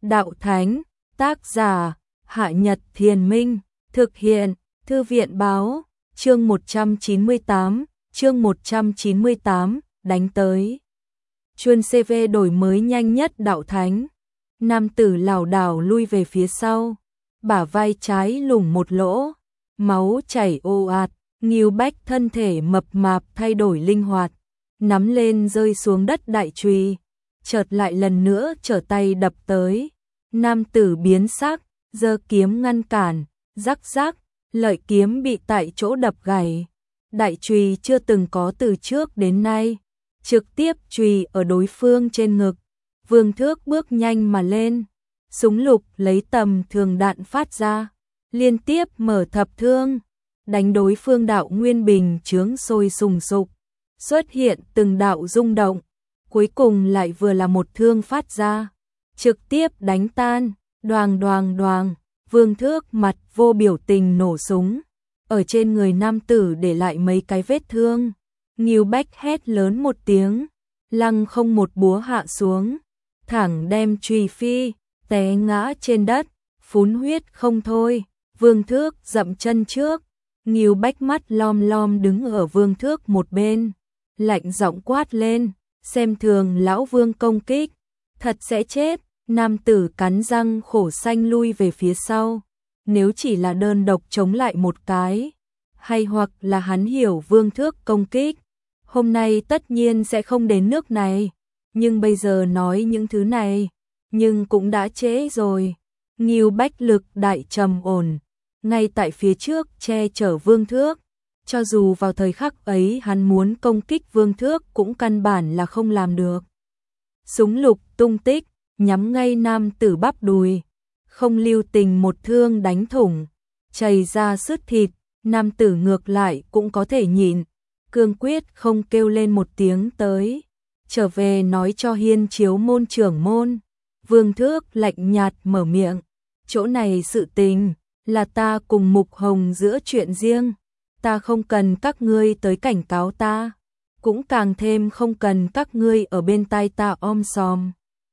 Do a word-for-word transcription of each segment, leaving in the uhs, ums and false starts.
đạo thánh, tác giả, Hạ Nhật Thiền Minh, thực hiện, Thư viện báo, chương một trăm chín mươi tám, chương một trăm chín mươi tám, đánh tới. Chuân xê vê đổi mới nhanh nhất đạo thánh. Nam tử lảo đảo lui về phía sau, bả vai trái lủng một lỗ, máu chảy ồ ạt, Ngưu Bách thân thể mập mạp thay đổi linh hoạt, nắm lên rơi xuống đất đại chùy, chợt lại lần nữa trở tay đập tới. Nam tử biến sắc, giơ kiếm ngăn cản, rắc rắc, lợi kiếm bị tại chỗ đập gãy. Đại chùy chưa từng có từ trước đến nay, trực tiếp chùy ở đối phương trên ngực. Vương Thước bước nhanh mà lên, súng lục lấy tầm thường đạn phát ra, liên tiếp mở thập thương, đánh đối phương đạo nguyên bình chướng sôi sùng sục, xuất hiện từng đạo rung động, cuối cùng lại vừa là một thương phát ra, trực tiếp đánh tan, đoàng đoàng đoàng. Vương Thước mặt vô biểu tình nổ súng, ở trên người nam tử để lại mấy cái vết thương. Ngưu Bách hét lớn một tiếng, lăng không một búa hạ xuống, thẳng đem chùy phi, té ngã trên đất, phun huyết không thôi. Vương Thước dậm chân trước, Ngưu Bách mắt lom lom đứng ở Vương Thước một bên, lạnh giọng quát lên, xem thường lão Vương công kích, thật sẽ chết. Nam tử cắn răng khổ xanh lui về phía sau, nếu chỉ là đơn độc chống lại một cái, hay hoặc là hắn hiểu Vương Thước công kích, hôm nay tất nhiên sẽ không đến nước này, nhưng bây giờ nói những thứ này, nhưng cũng đã trễ rồi. Ngưu Bách lực đại trầm ổn, ngay tại phía trước che chở Vương Thước, cho dù vào thời khắc ấy hắn muốn công kích Vương Thước cũng căn bản là không làm được. Súng lục tung tích, nhắm ngay nam tử bắp đùi, không lưu tình một thương đánh thủng, chảy ra sứt thịt. Nam tử ngược lại cũng có thể nhịn, cương quyết không kêu lên một tiếng tới, trở về nói cho Hiên Chiếu môn trưởng môn. Vương Thước lạnh nhạt mở miệng, chỗ này sự tình là ta cùng Mục Hồng giữa chuyện riêng, ta không cần các ngươi tới cảnh cáo ta, cũng càng thêm không cần các ngươi ở bên tai ta om sòm.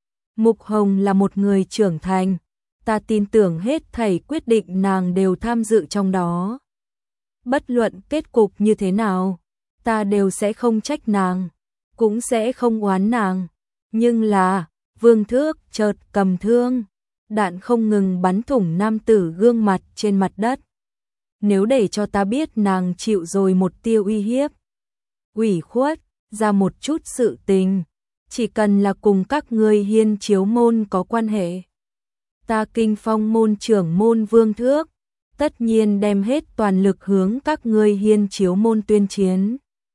Mục Hồng là một người trưởng thành, ta tin tưởng hết thảy quyết định nàng đều tham dự trong đó. Bất luận kết cục như thế nào, ta đều sẽ không trách nàng, cũng sẽ không oán nàng. Nhưng là, Vương Thước chợt cầm thương, đạn không ngừng bắn thủng nam tử gương mặt trên mặt đất. Nếu để cho ta biết nàng chịu rồi một tiêu uy hiếp, ủy khuất, ra một chút sự tình, chỉ cần là cùng các ngươi Hiên Chiếu môn có quan hệ, ta Kinh Phong môn trưởng môn Vương Thước, tất nhiên đem hết toàn lực hướng các ngươi Hiên Chiếu môn tuyên chiến.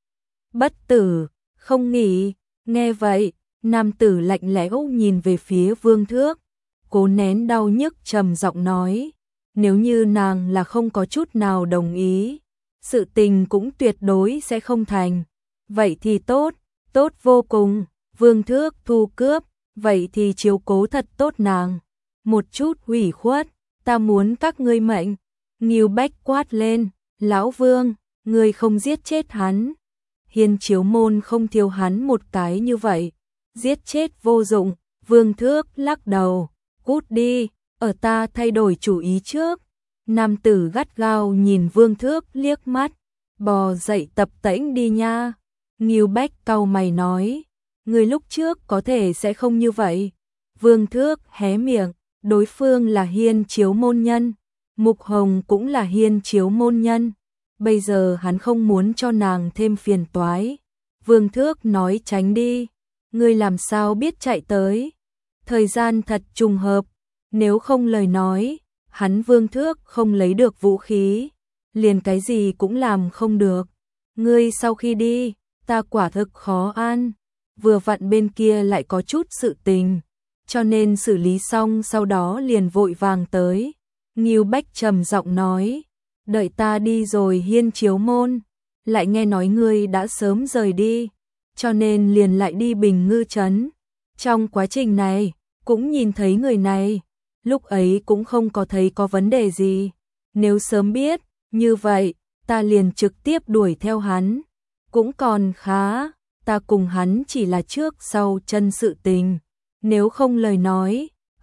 Bất tử, không nghỉ. Nghe vậy, nam tử lạnh lẽo nhìn về phía Vương Thước, cố nén đau nhức trầm giọng nói, nếu như nàng là không có chút nào đồng ý, sự tình cũng tuyệt đối sẽ không thành. Vậy thì tốt, tốt vô cùng. Vương Thước thu cướp, vậy thì chiếu cố thật tốt nàng. Một chút ủy khuất, ta muốn các ngươi mệnh. Ngưu Bách quát lên, lão Vương, ngươi không giết chết hắn. Hiên Chiếu môn không thiếu hắn một cái như vậy, giết chết vô dụng. Vương Thước lắc đầu, cút đi, ở ta thay đổi chủ ý trước. Nam tử gắt gao nhìn Vương Thước liếc mắt, bò dậy tập tễnh đi nha. Ngưu Bách cau mày nói, người lúc trước có thể sẽ không như vậy. Vương Thước hé miệng, đối phương là Hiên Chiếu môn nhân, Mục Hồng cũng là Hiên Chiếu môn nhân, bây giờ hắn không muốn cho nàng thêm phiền toái. Vương Thước nói tránh đi, ngươi làm sao biết chạy tới, thời gian thật trùng hợp, nếu không lời nói, hắn Vương Thước không lấy được vũ khí, liền cái gì cũng làm không được. Ngươi sau khi đi, ta quả thực khó an, vừa vặn bên kia lại có chút sự tình, cho nên xử lý xong sau đó liền vội vàng tới. Ngưu Bách trầm giọng nói, đợi ta đi rồi Hiên Chiếu môn, lại nghe nói ngươi đã sớm rời đi, cho nên liền lại đi Bình Ngư trấn. Trong quá trình này, cũng nhìn thấy người này, lúc ấy cũng không có thấy có vấn đề gì. Nếu sớm biết, như vậy, ta liền trực tiếp đuổi theo hắn. Cũng còn khá, ta cùng hắn chỉ là trước sau chân sự tình. Nếu không lời nói,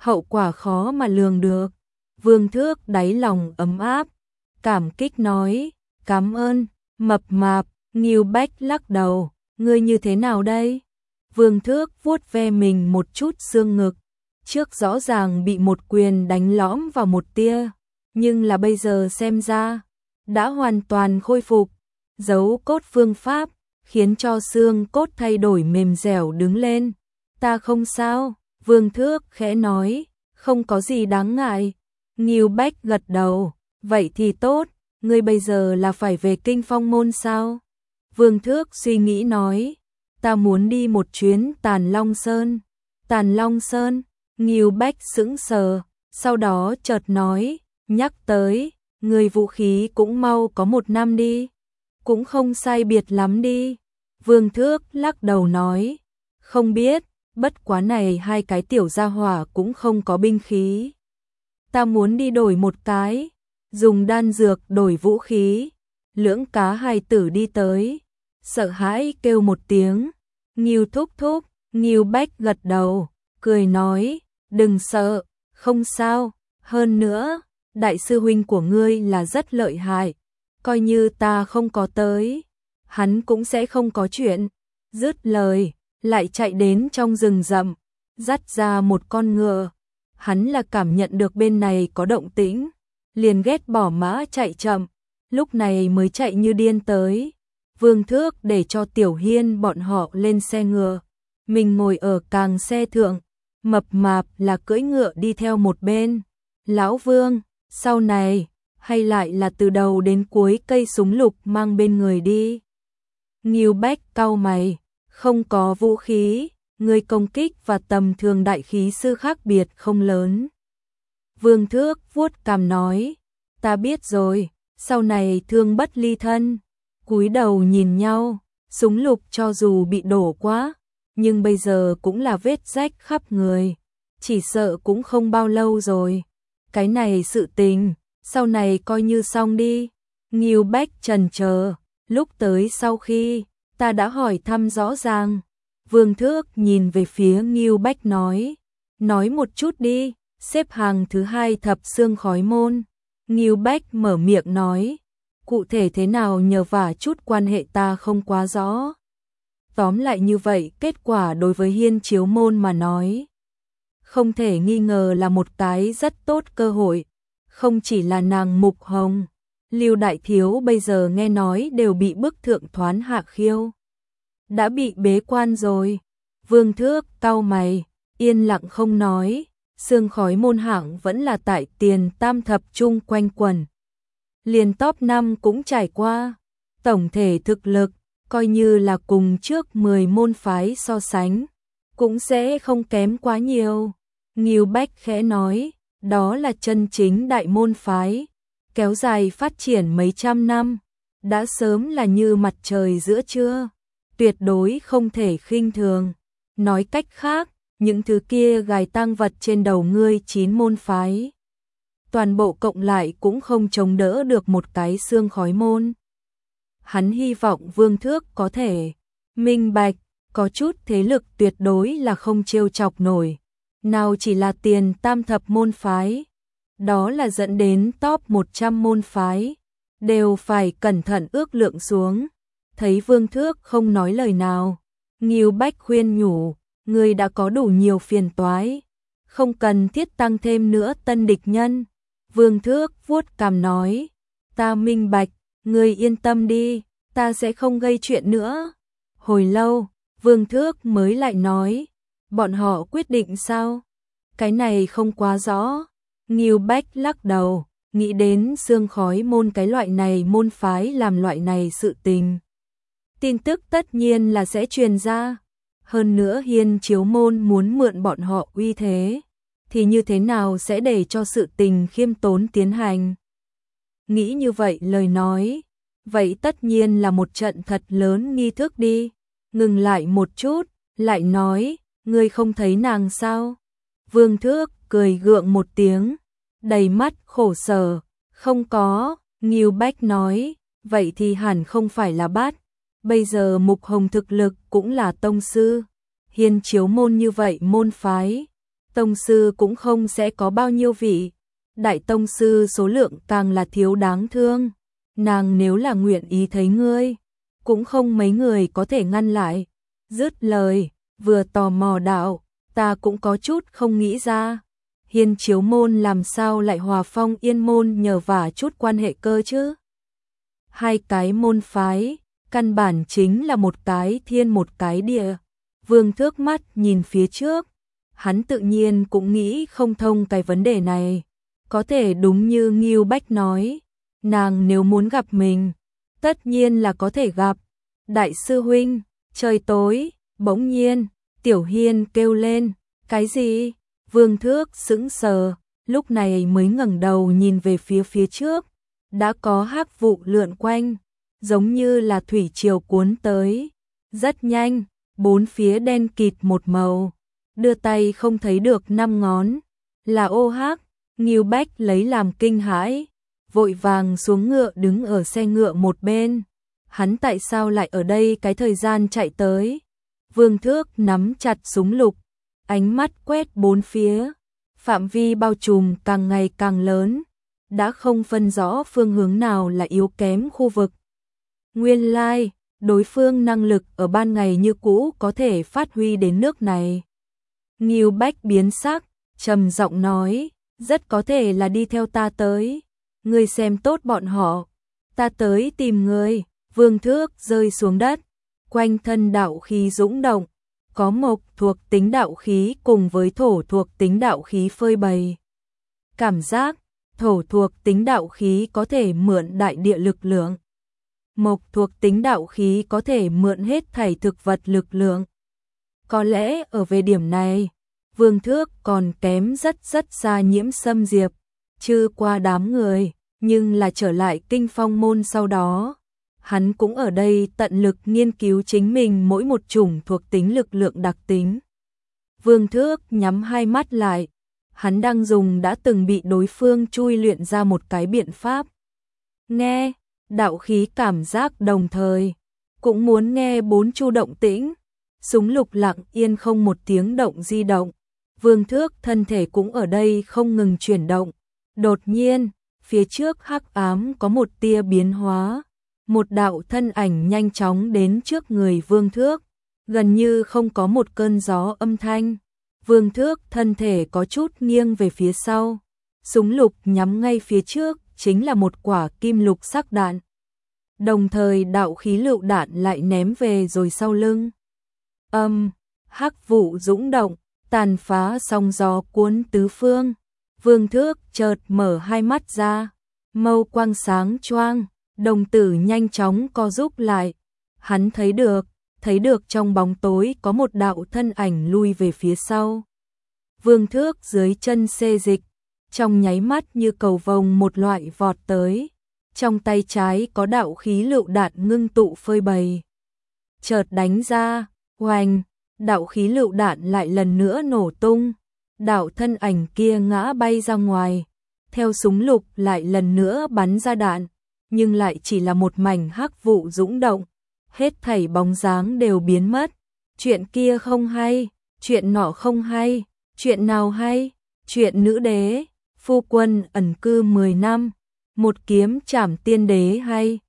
hậu quả khó mà lường được. Vương Thước đáy lòng ấm áp, cảm kích nói, cảm ơn, mập mạp. Ngưu Bách lắc đầu, ngươi như thế nào đây? Vương Thước vuốt ve mình một chút xương ngực, trước rõ ràng bị một quyền đánh lõm vào một tia, nhưng là bây giờ xem ra, đã hoàn toàn khôi phục. Giấu cốt phương pháp, khiến cho xương cốt thay đổi mềm dẻo đứng lên. Ta không sao, Vương Thước khẽ nói, không có gì đáng ngại. Ngưu Bách gật đầu, vậy thì tốt, ngươi bây giờ là phải về Kinh Phong Môn sao? Vương Thước suy nghĩ nói, ta muốn đi một chuyến Tàn Long Sơn. Tàn Long Sơn, Ngưu Bách sững sờ, sau đó chợt nói, nhắc tới, người vũ khí cũng mau có một năm đi, cũng không sai biệt lắm đi. Vương Thước lắc đầu nói, không biết, bất quá này hai cái tiểu gia hỏa cũng không có binh khí. Ta muốn đi đổi một cái, dùng đan dược đổi vũ khí. Lưỡng cá hài tử đi tới, sợ hãi kêu một tiếng, Ngưu thúc thúc. Ngưu Bách gật đầu, cười nói, đừng sợ, không sao, hơn nữa, đại sư huynh của ngươi là rất lợi hại, coi như ta không có tới, hắn cũng sẽ không có chuyện. Dứt lời, lại chạy đến trong rừng rậm, dắt ra một con ngựa. Hắn là cảm nhận được bên này có động tĩnh, liền ghét bỏ mã chạy chậm, lúc này mới chạy như điên tới. Vương Thước để cho Tiểu Hiên bọn họ lên xe ngựa, mình ngồi ở càng xe thượng, mập mạp là cưỡi ngựa đi theo một bên. Lão Vương, sau này, hay lại là từ đầu đến cuối cây súng lục mang bên người đi? Ngưu Bách cau mày, không có vũ khí, người công kích và tầm thường đại khí sư khác biệt không lớn. Vương Thước vuốt cằm nói, ta biết rồi, sau này thương bất ly thân. Cúi đầu nhìn nhau, súng lục cho dù bị đổ quá, nhưng bây giờ cũng là vết rách khắp người, chỉ sợ cũng không bao lâu rồi. Cái này sự tình, sau này coi như xong đi. Ngưu Bách chần chờ, lúc tới sau khi, ta đã hỏi thăm rõ ràng. Vương Thước nhìn về phía Ngưu Bách nói, nói một chút đi, xếp hàng thứ hai thập xương khói môn. Ngưu Bách mở miệng nói, cụ thể thế nào nhờ vả chút quan hệ ta không quá rõ. Tóm lại như vậy, kết quả đối với Hiên Chiếu môn mà nói, không thể nghi ngờ là một cái rất tốt cơ hội. Không chỉ là nàng Mục Hồng, Lưu Đại Thiếu bây giờ nghe nói đều bị bức thượng Thoán Hạ Khiêu, đã bị bế quan rồi. Vương Thước cau mày, yên lặng không nói. Xương khói môn hạng vẫn là tại tiền tam thập trung quanh quẩn, liền top năm cũng trải qua. Tổng thể thực lực, coi như là cùng trước mười môn phái so sánh, cũng sẽ không kém quá nhiều. Ngưu Bách khẽ nói, đó là chân chính đại môn phái, kéo dài phát triển mấy trăm năm, đã sớm là như mặt trời giữa trưa, tuyệt đối không thể khinh thường. Nói cách khác, những thứ kia gài tang vật trên đầu ngươi chín môn phái, toàn bộ cộng lại cũng không chống đỡ được một cái xương khói môn. Hắn hy vọng Vương Thước có thể minh bạch, có chút thế lực tuyệt đối là không trêu chọc nổi, nào chỉ là tiền tam thập môn phái, đó là dẫn đến top một trăm môn phái, đều phải cẩn thận ước lượng xuống. Thấy Vương Thước không nói lời nào, Ngưu Bách khuyên nhủ, người đã có đủ nhiều phiền toái, không cần thiết tăng thêm nữa tân địch nhân. Vương Thước vuốt cằm nói, ta minh bạch, người yên tâm đi, ta sẽ không gây chuyện nữa. Hồi lâu, Vương Thước mới lại nói, bọn họ quyết định sao? Cái này không quá rõ. Ngưu Bách lắc đầu, nghĩ đến xương khói môn cái loại này môn phái làm loại này sự tình, tin tức tất nhiên là sẽ truyền ra. Hơn nữa Hiên Chiếu môn muốn mượn bọn họ uy thế, thì như thế nào sẽ để cho sự tình khiêm tốn tiến hành? Nghĩ như vậy lời nói, vậy tất nhiên là một trận thật lớn nghi thức đi. Ngừng lại một chút, lại nói, ngươi không thấy nàng sao? Vương Thước cười gượng một tiếng, đầy mắt khổ sở, không có. Ngưu Bách nói, vậy thì hẳn không phải là bát. Bây giờ Mục Hồng thực lực cũng là tông sư, Hiên Chiếu môn như vậy môn phái, tông sư cũng không sẽ có bao nhiêu vị, đại tông sư số lượng càng là thiếu đáng thương. Nàng nếu là nguyện ý thấy ngươi, cũng không mấy người có thể ngăn lại. Dứt lời, vừa tò mò đạo, ta cũng có chút không nghĩ ra. Hiên Chiếu môn làm sao lại hòa Phong Yên môn nhờ vả chút quan hệ cơ chứ? Hai cái môn phái, căn bản chính là một cái thiên một cái địa. Vương Thước mắt nhìn phía trước, hắn tự nhiên cũng nghĩ không thông cái vấn đề này. Có thể đúng như Ngưu Bách nói, nàng nếu muốn gặp mình, tất nhiên là có thể gặp. Đại sư huynh, trời tối, bỗng nhiên, Tiểu Hiên kêu lên, cái gì? Vương Thước sững sờ, lúc này mới ngẩng đầu nhìn về phía phía trước, đã có hắc vụ lượn quanh, giống như là thủy triều cuốn tới. Rất nhanh, bốn phía đen kịt một màu, đưa tay không thấy được năm ngón, là ô hắc. Ngưu Bách lấy làm kinh hãi, vội vàng xuống ngựa đứng ở xe ngựa một bên. Hắn tại sao lại ở đây cái thời gian chạy tới? Vương Thước nắm chặt súng lục, ánh mắt quét bốn phía, phạm vi bao trùm càng ngày càng lớn, đã không phân rõ phương hướng nào là yếu kém khu vực. Nguyên lai, đối phương năng lực ở ban ngày như cũ có thể phát huy đến nước này. Ngưu Bách biến sắc, trầm giọng nói, rất có thể là đi theo ta tới. Ngươi xem tốt bọn họ, ta tới tìm ngươi. Vương Thước rơi xuống đất, quanh thân đạo khí dũng động, có mộc thuộc tính đạo khí cùng với thổ thuộc tính đạo khí phơi bày. Cảm giác, thổ thuộc tính đạo khí có thể mượn đại địa lực lượng. Mộc thuộc tính đạo khí có thể mượn hết thảy thực vật lực lượng. Có lẽ ở về điểm này, Vương Thước còn kém rất rất xa Nhiễm Sâm Diệp, chưa qua đám người, nhưng là trở lại Kinh Phong môn sau đó. Hắn cũng ở đây tận lực nghiên cứu chính mình mỗi một chủng thuộc tính lực lượng đặc tính. Vương Thước nhắm hai mắt lại, hắn đang dùng đã từng bị đối phương chui luyện ra một cái biện pháp. Nghe, đạo khí cảm giác đồng thời, cũng muốn nghe bốn chu động tĩnh. Súng lục lặng yên không một tiếng động di động. Vương Thước thân thể cũng ở đây không ngừng chuyển động. Đột nhiên, phía trước hắc ám có một tia biến hóa. Một đạo thân ảnh nhanh chóng đến trước người Vương Thước, gần như không có một cơn gió âm thanh. Vương Thước thân thể có chút nghiêng về phía sau, súng lục nhắm ngay phía trước, chính là một quả kim lục sắc đạn. Đồng thời đạo khí lựu đạn lại ném về rồi sau lưng. Âm, hắc vụ dũng động, tàn phá sóng gió cuốn tứ phương. Vương Thước chợt mở hai mắt ra, mâu quang sáng choang. Đồng tử nhanh chóng co rúm lại, hắn thấy được, thấy được trong bóng tối có một đạo thân ảnh lui về phía sau. Vương Thước dưới chân xê dịch, trong nháy mắt như cầu vồng một loại vọt tới, trong tay trái có đạo khí lựu đạn ngưng tụ phơi bày. Chợt đánh ra, oanh, đạo khí lựu đạn lại lần nữa nổ tung, đạo thân ảnh kia ngã bay ra ngoài, theo súng lục lại lần nữa bắn ra đạn. Nhưng lại chỉ là một mảnh hắc vụ dũng động, hết thảy bóng dáng đều biến mất. Chuyện kia không hay, chuyện nọ không hay, chuyện nào hay, chuyện nữ đế, phu quân ẩn cư mười năm, một kiếm trảm tiên đế hay.